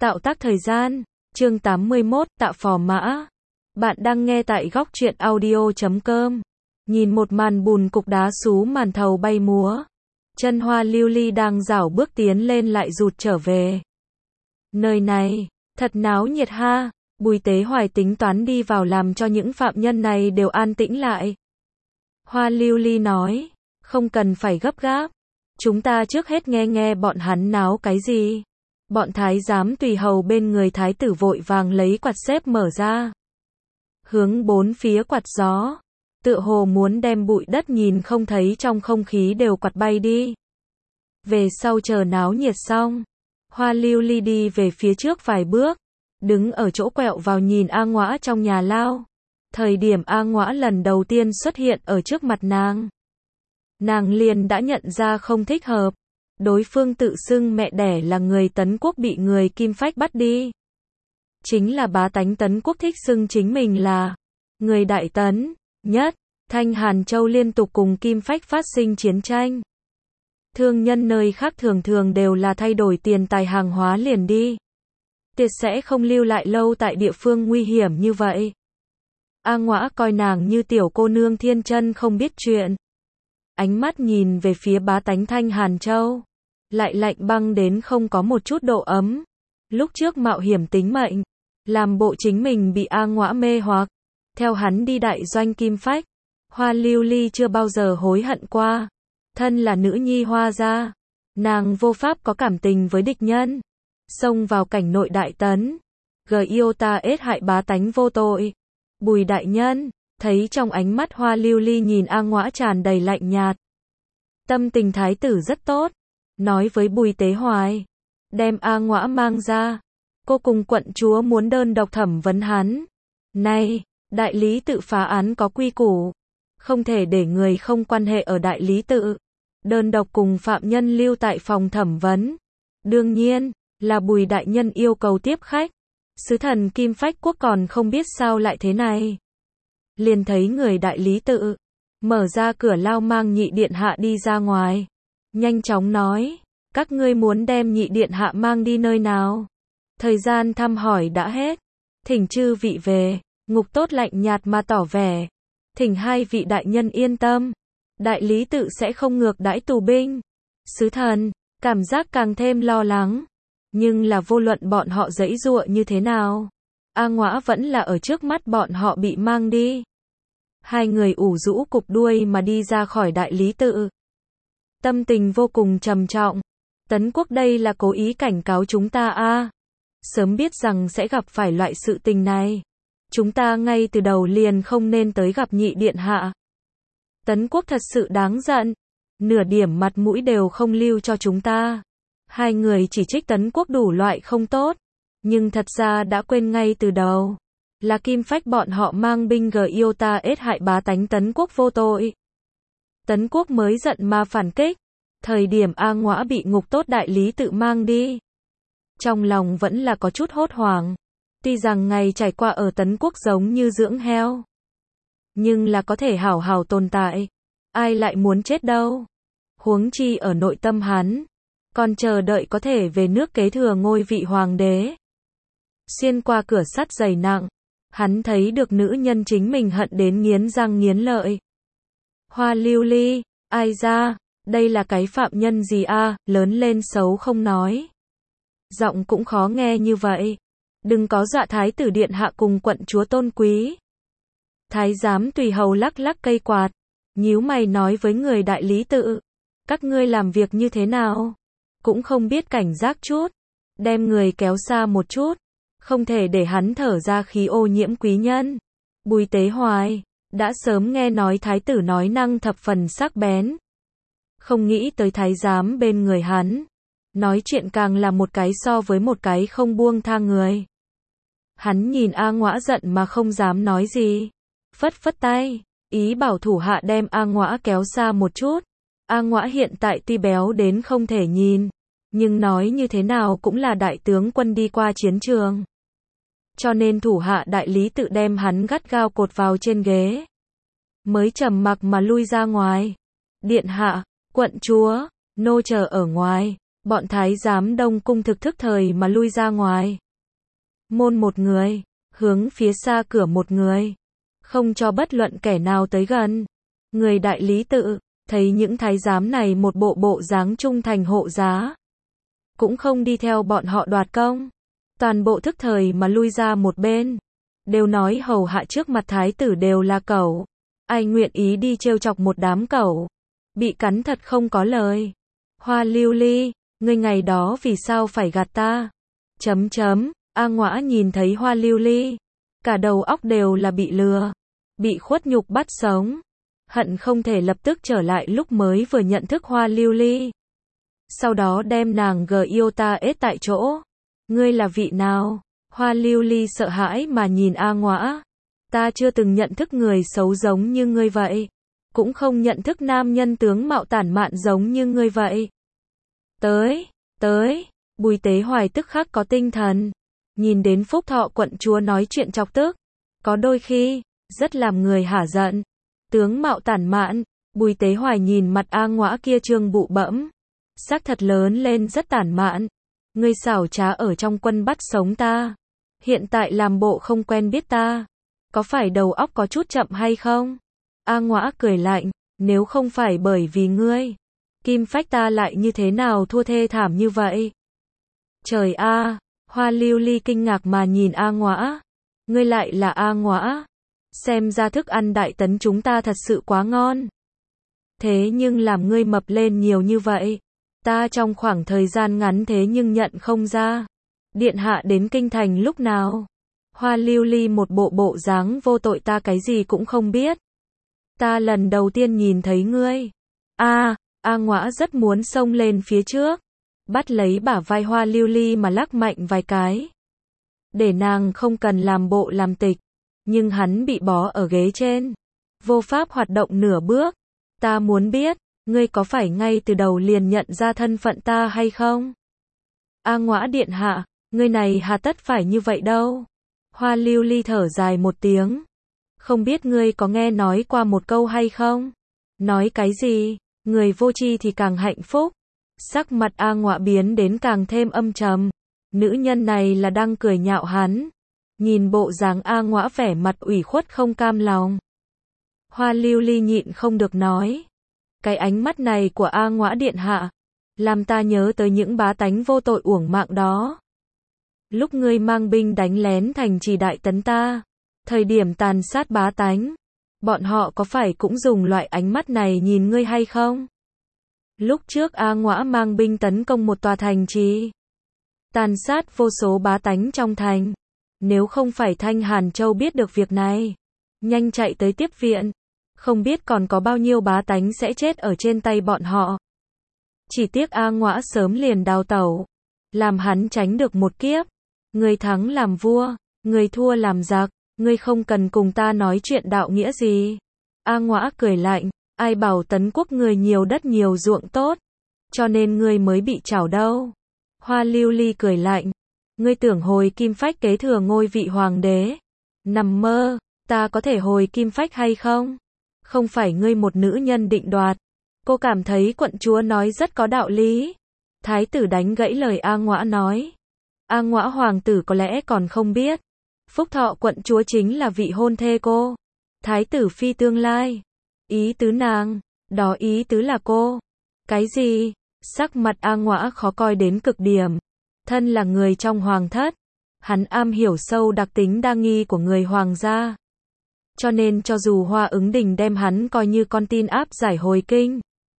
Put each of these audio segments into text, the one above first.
Tạo tác thời gian, chương 81, tạo phò mã. Bạn đang nghe tại góc truyện audio.com. Nhìn một màn bùn cục đá xú màn thầu bay múa. Chân Hoa lưu ly đang rảo bước tiến lên lại rụt trở về. Nơi này, thật náo nhiệt ha. Bùi Tế Hoài tính toán đi vào làm cho những phạm nhân này đều an tĩnh lại. Hoa lưu ly nói, không cần phải gấp gáp. Chúng ta trước hết nghe nghe bọn hắn náo cái gì. Bọn thái giám tùy hầu bên người thái tử vội vàng lấy quạt xếp mở ra. Hướng bốn phía quạt gió. Tựa hồ muốn đem bụi đất nhìn không thấy trong không khí đều quạt bay đi. Về sau chờ náo nhiệt xong. Hoa lưu ly đi về phía trước vài bước. Đứng ở chỗ quẹo vào nhìn A Ngõa trong nhà lao. Thời điểm A Ngõa lần đầu tiên xuất hiện ở trước mặt nàng. Nàng liền đã nhận ra không thích hợp. Đối phương tự xưng mẹ đẻ là người Tấn Quốc bị người Kim Phách bắt đi. Chính là bá tánh Tấn Quốc thích xưng chính mình là người Đại Tấn nhất. Thanh Hàn Châu liên tục cùng Kim Phách phát sinh chiến tranh. Thương nhân nơi khác thường thường đều là thay đổi tiền tài hàng hóa liền đi. Tuyệt sẽ không lưu lại lâu tại địa phương nguy hiểm như vậy. A Ngõa coi nàng như tiểu cô nương thiên chân không biết chuyện. Ánh mắt nhìn về phía bá tánh Thanh Hàn Châu. Lại lạnh băng đến không có một chút độ ấm. Lúc trước mạo hiểm tính mệnh. Làm bộ chính mình bị A Ngõa mê hoặc. Theo hắn đi đại doanh Kim Phách. Hoa lưu ly chưa bao giờ hối hận qua. Thân là nữ nhi Hoa gia. Nàng vô pháp có cảm tình với địch nhân. Xông vào cảnh nội Đại Tấn. Yêu ta ết hại bá tánh vô tội. Bùi đại nhân. Thấy trong ánh mắt Hoa lưu ly nhìn A Ngõa tràn đầy lạnh nhạt. Tâm tình thái tử rất tốt. Nói với Bùi Tế Hoài. Đem A Ngõa mang ra. Cô cùng quận chúa muốn đơn độc thẩm vấn hắn. Này, đại lý tự phá án có quy củ. Không thể để người không quan hệ ở đại lý tự. Đơn độc cùng phạm nhân lưu tại phòng thẩm vấn. Đương nhiên, là Bùi đại nhân yêu cầu tiếp khách. Sứ thần Kim Phách Quốc còn không biết sao lại thế này. Liền thấy người đại lý tự. Mở ra cửa lao mang nhị điện hạ đi ra ngoài. Nhanh chóng nói. Các ngươi muốn đem nhị điện hạ mang đi nơi nào? Thời gian thăm hỏi đã hết. Thỉnh chư vị về. Ngục tốt lạnh nhạt mà tỏ vẻ. Thỉnh hai vị đại nhân yên tâm. Đại lý tự sẽ không ngược đãi tù binh. Sứ thần, cảm giác càng thêm lo lắng. Nhưng là vô luận bọn họ giãy giụa như thế nào. A Ngõa vẫn là ở trước mắt bọn họ bị mang đi. Hai người ủ rũ cụp đuôi mà đi ra khỏi đại lý tự. Tâm tình vô cùng trầm trọng. Tấn Quốc đây là cố ý cảnh cáo chúng ta a. Sớm biết rằng sẽ gặp phải loại sự tình này. Chúng ta ngay từ đầu liền không nên tới gặp nhị điện hạ. Tấn Quốc thật sự đáng giận. Nửa điểm mặt mũi đều không lưu cho chúng ta. Hai người chỉ trích Tấn Quốc đủ loại không tốt. Nhưng thật ra đã quên ngay từ đầu. Là Kim Phách bọn họ mang binh yêu ta ết hại bá tánh Tấn Quốc vô tội. Tấn Quốc mới giận mà phản kích. Thời điểm A Ngõa bị ngục tốt đại lý tự mang đi. Trong lòng vẫn là có chút hốt hoảng. Tuy rằng ngày trải qua ở Tấn Quốc giống như dưỡng heo. Nhưng là có thể hảo hảo tồn tại. Ai lại muốn chết đâu. Huống chi ở nội tâm hắn. Còn chờ đợi có thể về nước kế thừa ngôi vị hoàng đế. Xuyên qua cửa sắt dày nặng. Hắn thấy được nữ nhân chính mình hận đến nghiến răng nghiến lợi. Hoa lưu ly, ai ra, đây là cái phạm nhân gì a, lớn lên xấu không nói. Giọng cũng khó nghe như vậy. Đừng có dọa thái tử điện hạ cùng quận chúa tôn quý. Thái giám tùy hầu lắc lắc cây quạt. Nhíu mày nói với người đại lý tự. Các ngươi làm việc như thế nào? Cũng không biết cảnh giác chút. Đem người kéo xa một chút. Không thể để hắn thở ra khí ô nhiễm quý nhân. Bùi Tế Hoài. Đã sớm nghe nói thái tử nói năng thập phần sắc bén. Không nghĩ tới thái giám bên người hắn. Nói chuyện càng là một cái so với một cái không buông tha người. Hắn nhìn A Ngõa giận mà không dám nói gì. Phất phất tay. Ý bảo thủ hạ đem A Ngõa kéo xa một chút. A Ngõa hiện tại tuy béo đến không thể nhìn. Nhưng nói như thế nào cũng là đại tướng quân đi qua chiến trường. Cho nên thủ hạ đại lý tự đem hắn gắt gao cột vào trên ghế. Mới trầm mặc mà lui ra ngoài. Điện hạ, quận chúa, nô chờ ở ngoài. Bọn thái giám Đông Cung thực thức thời mà lui ra ngoài. Môn một người, hướng phía xa cửa một người, không cho bất luận kẻ nào tới gần. Người đại lý tự, thấy những thái giám này một bộ bộ dáng trung thành hộ giá, cũng không đi theo bọn họ đoạt công. Toàn bộ thức thời mà lui ra một bên. Đều nói hầu hạ trước mặt thái tử đều là cẩu. Ai nguyện ý đi trêu chọc một đám cẩu. Bị cắn thật không có lời. Hoa Lưu Ly, ngươi ngày đó vì sao phải gạt ta? A Ngõa nhìn thấy Hoa Lưu Ly, cả đầu óc đều là bị lừa, bị khuất nhục bắt sống, hận không thể lập tức trở lại lúc mới vừa nhận thức Hoa Lưu Ly. Sau đó đem nàng yêu ta ết tại chỗ. Ngươi là vị nào? Hoa Lưu Ly sợ hãi mà nhìn A Ngõa. Ta chưa từng nhận thức người xấu giống như ngươi vậy. Cũng không nhận thức nam nhân tướng mạo tản mạn giống như ngươi vậy. Tới, Bùi Tế Hoài tức khắc có tinh thần. Nhìn đến Phúc Thọ quận chúa nói chuyện chọc tức. Có đôi khi, rất làm người hả giận. Tướng mạo tản mạn, Bùi Tế Hoài nhìn mặt A Ngõa kia trương bụ bẫm. Xác thật lớn lên rất tản mạn. Ngươi xảo trá ở trong quân bắt sống ta. Hiện tại làm bộ không quen biết ta. Có phải đầu óc có chút chậm hay không? A Ngõa cười lạnh, nếu không phải bởi vì ngươi, Kim Phách ta lại như thế nào thua thê thảm như vậy? Trời a! Hoa Lưu Ly kinh ngạc mà nhìn A Ngõa. Ngươi lại là A Ngõa. Xem ra thức ăn Đại Tấn chúng ta thật sự quá ngon. Thế nhưng làm ngươi mập lên nhiều như vậy. Ta trong khoảng thời gian ngắn thế nhưng nhận không ra. Điện hạ đến kinh thành lúc nào? Hoa Lưu Ly một bộ dáng vô tội ta cái gì cũng không biết. Ta lần đầu tiên nhìn thấy ngươi. A Ngõa rất muốn xông lên phía trước. Bắt lấy bả vai Hoa Lưu Ly mà lắc mạnh vài cái. Để nàng không cần làm bộ làm tịch. Nhưng hắn bị bó ở ghế trên. Vô pháp hoạt động nửa bước. Ta muốn biết, ngươi có phải ngay từ đầu liền nhận ra thân phận ta hay không? A Ngõa điện hạ, ngươi này hà tất phải như vậy đâu. Hoa Lưu Ly thở dài một tiếng. Không biết ngươi có nghe nói qua một câu hay không? Nói cái gì? Người vô tri thì càng hạnh phúc. Sắc mặt A Ngõa biến đến càng thêm âm trầm. Nữ nhân này là đang cười nhạo hắn. Nhìn bộ dáng A Ngõa vẻ mặt ủy khuất không cam lòng. Hoa Lưu Ly nhịn không được nói. Cái ánh mắt này của A Ngõa điện hạ, làm ta nhớ tới những bá tánh vô tội uổng mạng đó. Lúc ngươi mang binh đánh lén thành trì Đại Tấn ta, thời điểm tàn sát bá tánh, bọn họ có phải cũng dùng loại ánh mắt này nhìn ngươi hay không? Lúc trước A Ngõa mang binh tấn công một tòa thành trì, tàn sát vô số bá tánh trong thành. Nếu không phải Thanh Hàn Châu biết được việc này, nhanh chạy tới tiếp viện, không biết còn có bao nhiêu bá tánh sẽ chết ở trên tay bọn họ. Chỉ tiếc A Ngõa sớm liền đào tẩu, làm hắn tránh được một kiếp. Người thắng làm vua, người thua làm giặc, ngươi không cần cùng ta nói chuyện đạo nghĩa gì. A Ngõa cười lạnh, ai bảo Tấn quốc người nhiều đất nhiều ruộng tốt, cho nên ngươi mới bị trảo đâu. Hoa Lưu Ly cười lạnh, ngươi tưởng hồi Kim Phách kế thừa ngôi vị hoàng đế? Nằm mơ, ta có thể hồi Kim Phách hay không? Không phải ngươi một nữ nhân định đoạt. Cô cảm thấy quận chúa nói rất có đạo lý. Thái tử đánh gãy lời A Ngõa nói. A Ngõa hoàng tử có lẽ còn không biết. Phúc Thọ quận chúa chính là vị hôn thê cô. Thái tử phi tương lai. Ý tứ nàng, đó ý tứ là cô. Cái gì? Sắc mặt A Ngõa khó coi đến cực điểm. Thân là người trong hoàng thất, hắn am hiểu sâu đặc tính đa nghi của người hoàng gia. Cho nên cho dù Hoa Ứng Đình đem hắn coi như con tin áp giải hồi kinh,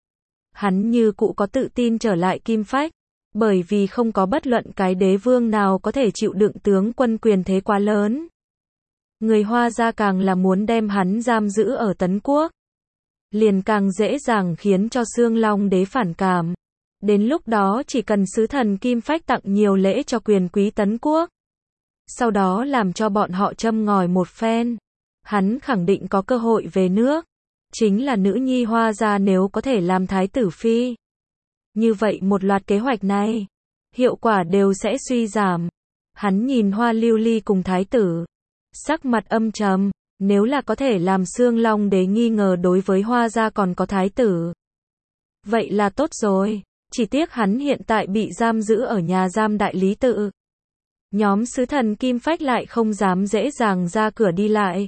hắn như cũ có tự tin trở lại Kim Phách, bởi vì không có bất luận cái đế vương nào có thể chịu đựng tướng quân quyền thế quá lớn. Người Hoa gia càng là muốn đem hắn giam giữ ở Tấn quốc, liền càng dễ dàng khiến cho Xương Long đế phản cảm. Đến lúc đó chỉ cần sứ thần Kim Phách tặng nhiều lễ cho quyền quý Tấn quốc, sau đó làm cho bọn họ châm ngòi một phen, hắn khẳng định có cơ hội về nước. Chính là nữ nhi Hoa gia nếu có thể làm thái tử phi, như vậy một loạt kế hoạch này, hiệu quả đều sẽ suy giảm. Hắn nhìn Hoa Lưu Ly cùng thái tử, sắc mặt âm trầm, nếu là có thể làm Xương Long đế nghi ngờ đối với Hoa gia còn có thái tử, vậy là tốt rồi. Chỉ tiếc hắn hiện tại bị giam giữ ở nhà giam Đại Lý Tự. Nhóm sứ thần Kim Phách lại không dám dễ dàng ra cửa đi lại.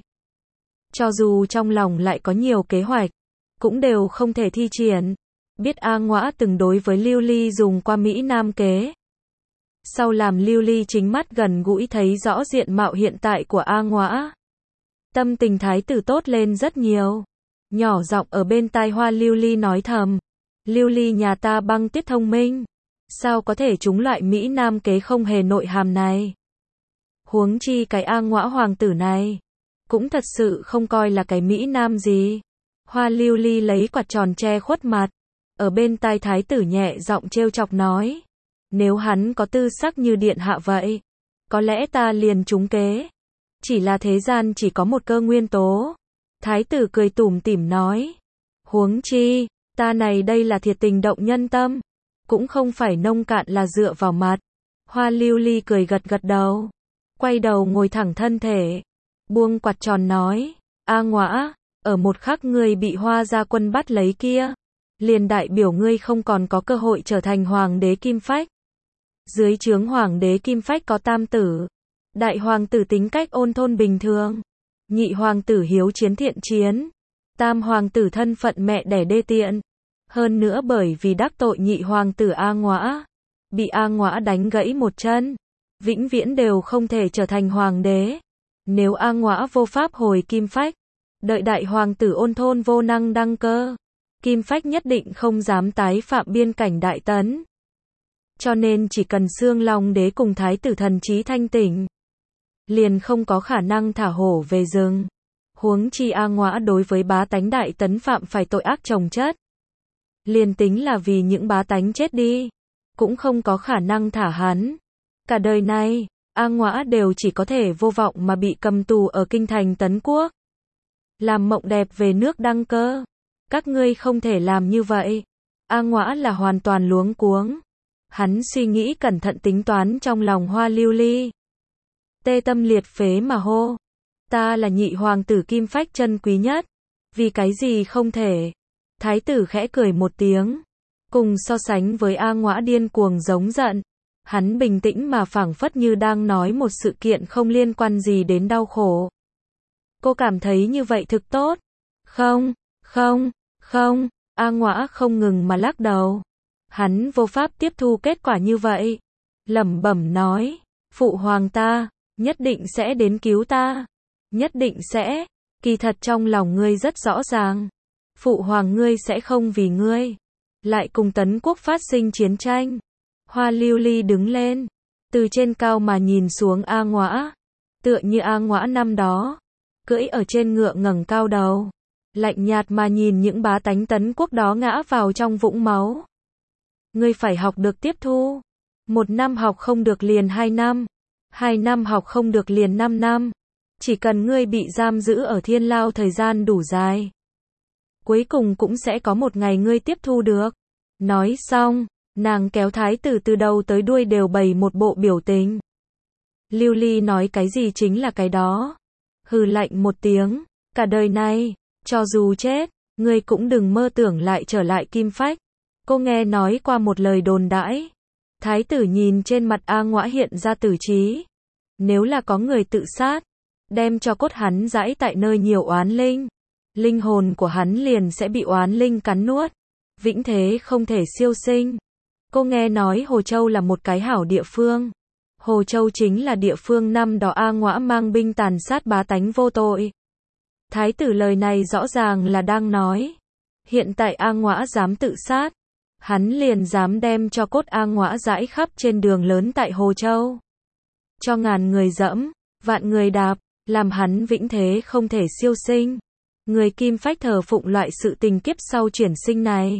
Cho dù trong lòng lại có nhiều kế hoạch, cũng đều không thể thi triển. Biết A Ngõa từng đối với Lưu Ly dùng qua Mỹ Nam kế. Sau làm Lưu Ly chính mắt gần gũi thấy rõ diện mạo hiện tại của A Ngõa. Tâm tình thái tử tốt lên rất nhiều. Nhỏ giọng ở bên tai Hoa Lưu Ly nói thầm. Lưu Ly nhà ta băng tiết thông minh. Sao có thể trúng loại Mỹ Nam kế không hề nội hàm này. Huống chi cái A Ngõa hoàng tử này. Cũng thật sự không coi là cái Mỹ Nam gì. Hoa Lưu Ly lấy quạt tròn che khuất mặt. Ở bên tai thái tử nhẹ giọng trêu chọc nói. Nếu hắn có tư sắc như điện hạ vậy, có lẽ ta liền trúng kế. Chỉ là thế gian chỉ có một cơ nguyên tố. Thái tử cười tủm tỉm nói. Huống chi, ta này đây là thiệt tình động nhân tâm. Cũng không phải nông cạn là dựa vào mặt. Hoa Lưu Ly cười gật gật đầu. Quay đầu ngồi thẳng thân thể. Buông quạt tròn nói. A Ngõa, ở một khắc ngươi bị Hoa gia quân bắt lấy kia. Liền đại biểu ngươi không còn có cơ hội trở thành hoàng đế Kim Phách. Dưới trướng hoàng đế Kim Phách có tam tử. Đại hoàng tử tính cách ôn thôn bình thường. Nhị hoàng tử hiếu chiến thiện chiến. Tam hoàng tử thân phận mẹ đẻ đê tiện. Hơn nữa bởi vì đắc tội nhị hoàng tử A Ngõa. Bị A Ngõa đánh gãy một chân. Vĩnh viễn đều không thể trở thành hoàng đế. Nếu A Ngõa vô pháp hồi Kim Phách. Đợi đại hoàng tử ôn thôn vô năng đăng cơ. Kim Phách nhất định không dám tái phạm biên cảnh Đại Tấn. Cho nên chỉ cần Xương Long đế cùng thái tử thần trí thanh tỉnh. Liền không có khả năng thả hổ về rừng. Huống chi A Ngõa đối với bá tánh Đại Tấn phạm phải tội ác chồng chất. Liền tính là vì những bá tánh chết đi. Cũng không có khả năng thả hắn. Cả đời này, A Ngõa đều chỉ có thể vô vọng mà bị cầm tù ở kinh thành Tấn Quốc. Làm mộng đẹp về nước đăng cơ. Các ngươi không thể làm như vậy. A Ngõa là hoàn toàn luống cuống. Hắn suy nghĩ cẩn thận tính toán trong lòng Hoa Lưu Ly. Tê tâm liệt phế mà hô. Ta là nhị hoàng tử Kim Phách chân quý nhất. Vì cái gì không thể. Thái tử khẽ cười một tiếng. Cùng so sánh với A Ngõa điên cuồng giống giận. Hắn bình tĩnh mà phảng phất như đang nói một sự kiện không liên quan gì đến đau khổ. Cô cảm thấy như vậy thực tốt. Không, không. A Ngõa không ngừng mà lắc đầu. Hắn vô pháp tiếp thu kết quả như vậy. Lẩm bẩm nói. Phụ hoàng ta, nhất định sẽ đến cứu ta. Nhất định sẽ. Kỳ thật trong lòng ngươi rất rõ ràng. Phụ hoàng ngươi sẽ không vì ngươi lại cùng Tấn Quốc phát sinh chiến tranh. Hoa Lưu Ly đứng lên. Từ trên cao mà nhìn xuống A Ngõa. Tựa như A Ngõa năm đó. Cưỡi ở trên ngựa ngẩng cao đầu. Lạnh nhạt mà nhìn những bá tánh Tấn Quốc đó ngã vào trong vũng máu. Ngươi phải học được tiếp thu. 1 năm học không được liền 2 năm. 2 năm học không được liền 5 năm. Chỉ cần ngươi bị giam giữ ở thiên lao thời gian đủ dài. Cuối cùng cũng sẽ có một ngày ngươi tiếp thu được. Nói xong, nàng kéo thái tử từ đầu tới đuôi đều bày một bộ biểu tình. Lưu Ly nói cái gì chính là cái đó. Hừ lạnh một tiếng. Cả đời này, cho dù chết, ngươi cũng đừng mơ tưởng lại trở lại Kim Phách. Cô nghe nói qua một lời đồn đãi. Thái tử nhìn trên mặt A Ngõa hiện ra tử trí. Nếu là có người tự sát, đem cho cốt hắn giãi tại nơi nhiều oán linh. Linh hồn của hắn liền sẽ bị oán linh cắn nuốt. Vĩnh thế không thể siêu sinh. Cô nghe nói Hồ Châu là một cái hảo địa phương. Hồ Châu chính là địa phương năm đó A Ngõa mang binh tàn sát bá tánh vô tội. Thái tử lời này rõ ràng là đang nói. Hiện tại A Ngõa dám tự sát. Hắn liền dám đem cho cốt A Ngõa rải khắp trên đường lớn tại Hồ Châu. Cho ngàn người dẫm, vạn người đạp, làm hắn vĩnh thế không thể siêu sinh. Người Kim Phách thờ phụng loại sự tình kiếp sau chuyển sinh này.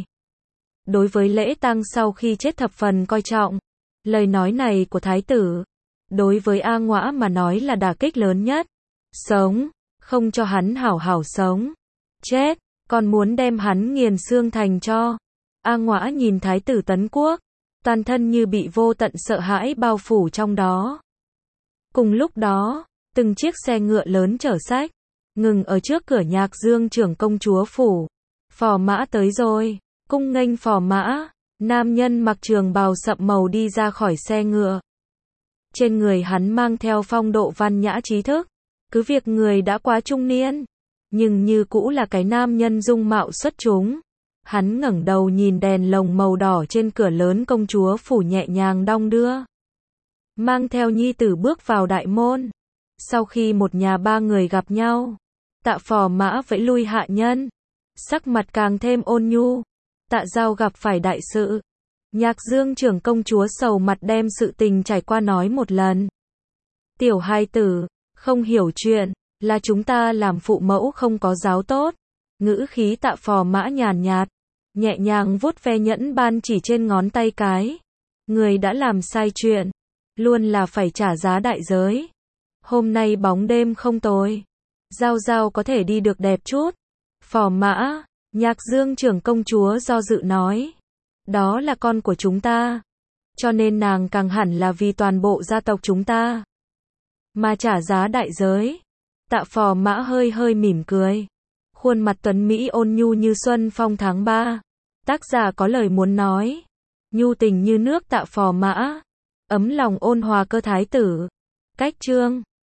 Đối với lễ tang sau khi chết thập phần coi trọng. Lời nói này của thái tử, đối với A Ngõa mà nói là đả kích lớn nhất. Sống, không cho hắn hảo hảo sống. Chết, còn muốn đem hắn nghiền xương thành tro. A Ngõa nhìn thái tử Tấn Quốc, toàn thân như bị vô tận sợ hãi bao phủ trong đó. Cùng lúc đó, từng chiếc xe ngựa lớn chở sách, ngừng ở trước cửa Nhạc Dương trưởng công chúa phủ. Phò mã tới rồi, cung nghênh phò mã. Nam nhân mặc trường bào sậm màu đi ra khỏi xe ngựa. Trên người hắn mang theo phong độ văn nhã trí thức. Cứ việc người đã quá trung niên, nhưng như cũ là cái nam nhân dung mạo xuất chúng. Hắn ngẩng đầu nhìn đèn lồng màu đỏ trên cửa lớn công chúa phủ nhẹ nhàng đong đưa. Mang theo nhi tử bước vào đại môn. Sau khi một nhà ba người gặp nhau, Tạ Phò Mã vẫy lui hạ nhân. Sắc mặt càng thêm ôn nhu. Tạ Giao gặp phải đại sự. Nhạc Dương trưởng công chúa sầu mặt đem sự tình trải qua nói một lần. Tiểu hài tử, không hiểu chuyện, là chúng ta làm phụ mẫu không có giáo tốt. Ngữ khí Tạ Phò Mã nhàn nhạt, nhẹ nhàng vuốt ve nhẫn ban chỉ trên ngón tay cái. Người đã làm sai chuyện, luôn là phải trả giá đại giới. Hôm nay bóng đêm không tồi. Giao Giao có thể đi được đẹp chút. Phò Mã, Nhạc Dương trưởng công chúa do dự nói. Đó là con của chúng ta. Cho nên nàng càng hẳn là vì toàn bộ gia tộc chúng ta. Mà trả giá đại giới. Tạ Phò Mã hơi hơi mỉm cười. Khuôn mặt tuấn Mỹ ôn nhu như xuân phong tháng 3. Tác giả có lời muốn nói. Nhu tình như nước Tạ Phò Mã. Ấm lòng ôn hòa cơ thái tử. Cách chương